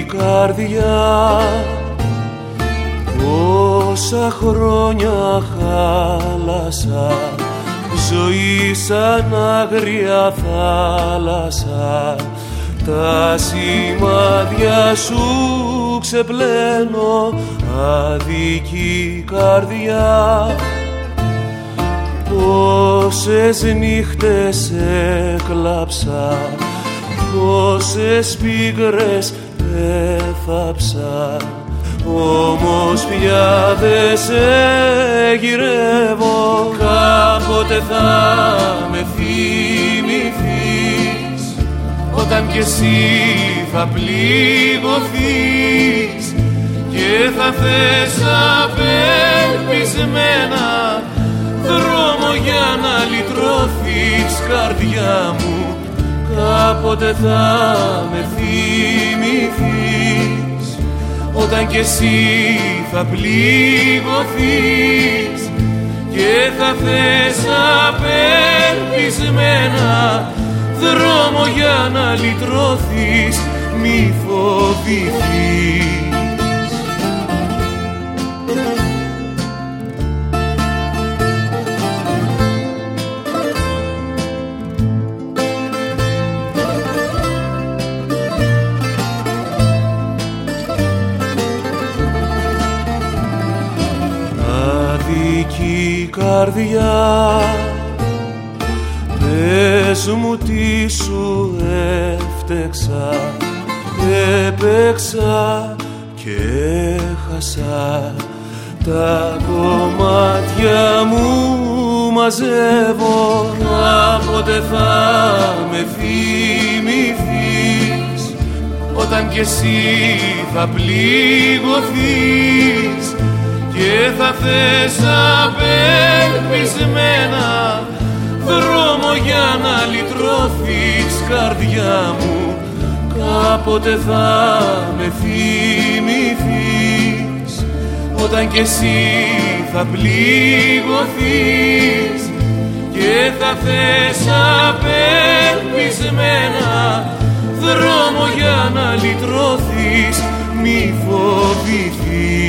καρδιά, πόσα χρόνια χάλασα, ζωή σαν άγρια θάλασσα, τα σημάδια σου ξεπλένω, αδική καρδιά. Πόσες νύχτες έκλαψα, πόσες πίκρες έθαψα, όμως πια δε σε γυρεύω. Κάποτε θα με θυμηθείς, όταν κι εσύ θα πληγωθείς και θα θες απελπισμένα δρόμο για να λυτρωθείς, καρδιά μου. Κάποτε θα με θυμηθείς, όταν κι εσύ θα πληγωθείς και θα θες απελπισμένα δρόμο για να λυτρωθείς, μη φοβηθείς. Αδική καρδιά, πες μου τι σου έφτεξα, έπαιξα και έχασα, τα κομμάτια μου μαζεύω. Κάποτε θα με θυμηθείς, όταν κι εσύ θα πληγωθείς και θα θες απελπισμένα δρόμο για να λυτρωθείς, καρδιά μου. Κάποτε θα με θυμηθείς, όταν κι εσύ θα πληγωθείς και θα θες απελπισμένα δρόμο για να λυτρωθείς, μη φοβηθείς.